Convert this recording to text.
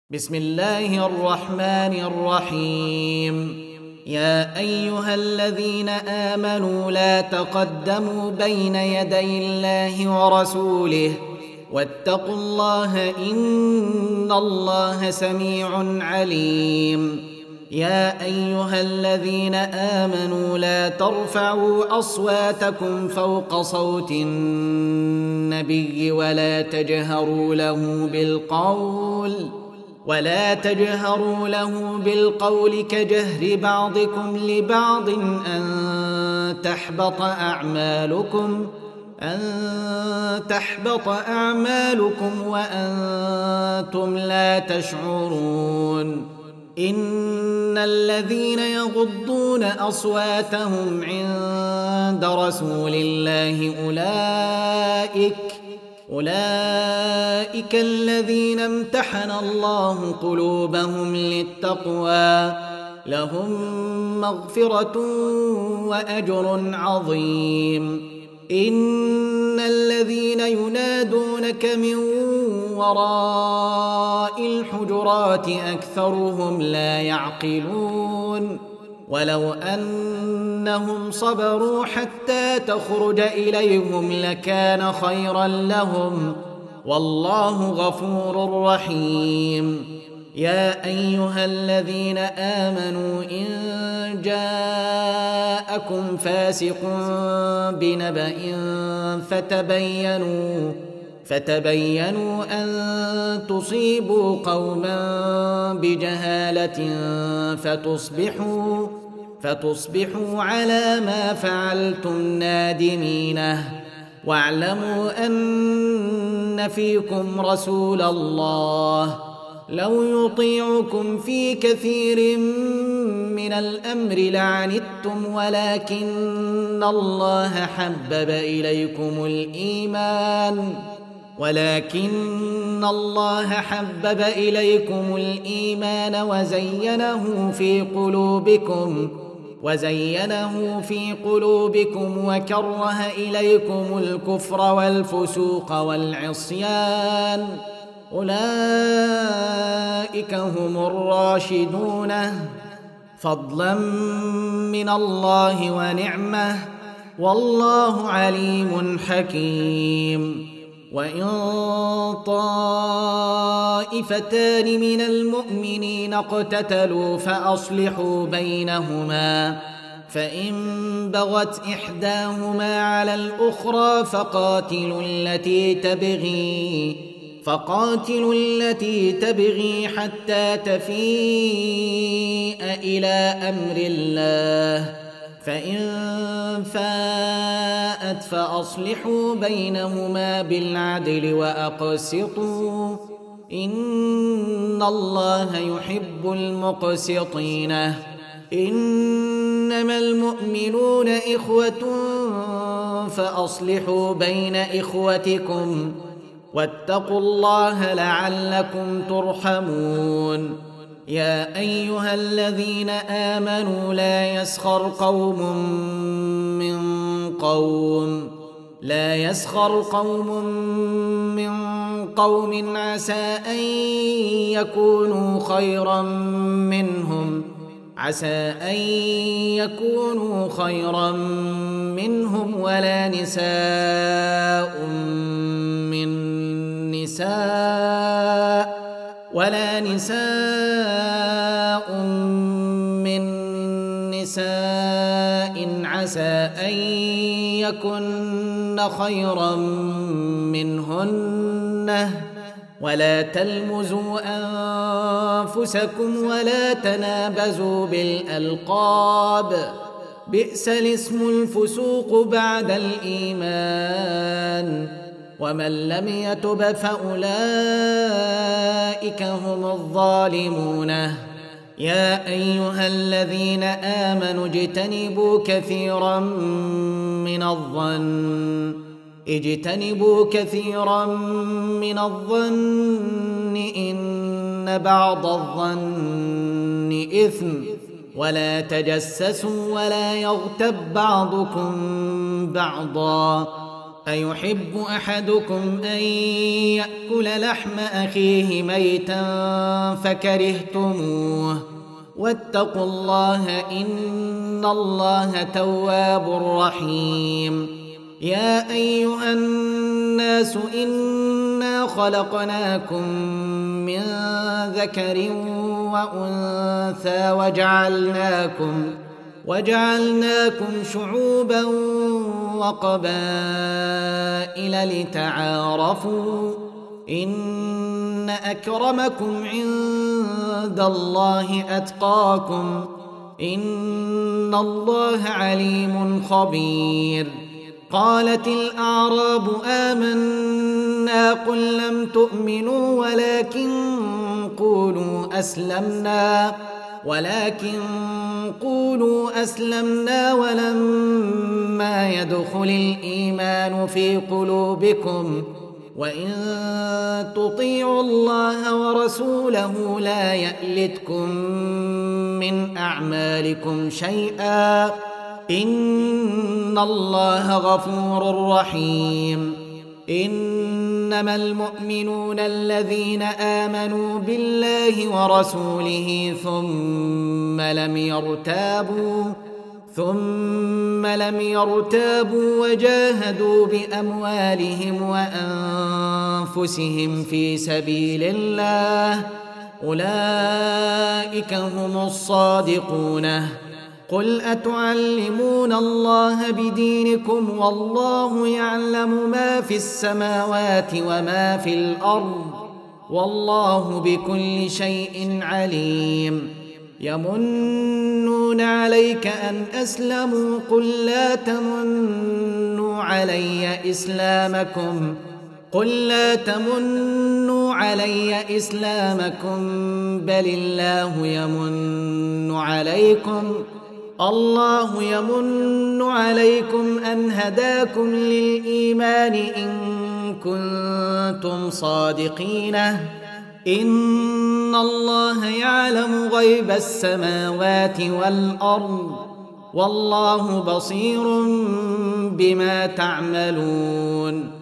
بسم الله الرحمن الرحيم. يا أيها الذين آمنوا لا تقدموا بين يدي الله ورسوله واتقوا الله إن الله سميع عليم. يا أيها الذين آمنوا لا ترفعوا أصواتكم فوق صوت النبي ولا تجهروا له بالقول كجهر بعضكم لبعض أن تحبط أعمالكم وأنتم لا تشعرون. إن الذين يغضون أصواتهم عند رسول الله أولئك الذين امتحن الله قلوبهم للتقوى لهم مغفرة وأجر عظيم. إن الذين ينادونك من وراء الحجرات أكثرهم لا يعقلون. ولو أنهم صبروا حتى تخرج إليهم لكان خيرا لهم والله غفور رحيم. يا أيها الذين آمنوا إن جاءكم فاسق بنبأ فتبينوا أن تصيبوا قوما بجهالة فتصبحوا على ما فعلتم نادمينه. واعلموا أن فيكم رسول الله لو يطيعكم في كثير من الأمر لعنتم ولكن الله حبب إليكم الإيمان وزينه في قلوبكم وكره إليكم الكفر والفسوق والعصيان أولئك هم الراشدون فضلا من الله ونعمة والله عليم حكيم. وإن طائفتان من المؤمنين اقتتلوا فأصلحوا بينهما فإن بغت إحداهما على الأخرى فقاتلوا التي تبغي حتى تفيء إلى أمر الله فإن فاءت فأصلحوا بينهما بالعدل وأقسطوا إن الله يحب المقسطين. إنما المؤمنون إخوة فأصلحوا بين إخوتكم واتقوا الله لعلكم ترحمون. يا أيها الذين آمنوا لا يسخر قوم من قوم عسى أن يكونوا خيرا منهم ولا نساء من نساء عسى أن يكن خيرا منهن. ولا تلمزوا أنفسكم ولا تنابزوا بالألقاب بئس الاسم الفسوق بعد الإيمان ومن لم يتب فأولئك هم الظالمون. يا أيها الذين آمنوا اجتنبوا كثيرا من الظن إن بعض الظن إثم ولا تجسسوا ولا يغتب بعضكم بعضا أيحب أحدكم أن يأكل لحم أخيه ميتا فكرهتموه واتقوا الله إن الله تواب رحيم يا أيها الناس إنا خلقناكم من ذكر وأنثى وجعلناكم شعوبا وقبائل لتعارفوا إن أكرمكم عند الله أتقاكم إن الله عليم خبير قالت الأعراب آمنا قل لم تؤمنوا ولكن قولوا أسلمنا ولما يدخل الإيمان في قلوبكم وإن تطيعوا الله ورسوله لا يألتكم من أعمالكم شيئا إن الله غفور رحيم إنما المؤمنون الذين آمنوا بالله ورسوله ثم لم يرتابوا وجاهدوا بأموالهم وأنفسهم في سبيل الله أولئك هم الصادقون قل أتعلمون الله بدينكم والله يعلم ما في السماوات وما في الأرض والله بكل شيء عليم يمنون عليك أن أسلموا قل لا تمنوا علي إسلامكم بل الله يمن عليكم أن هداكم للإيمان إن كنتم صادقين إن الله يعلم غيب السماوات والأرض والله بصير بما تعملون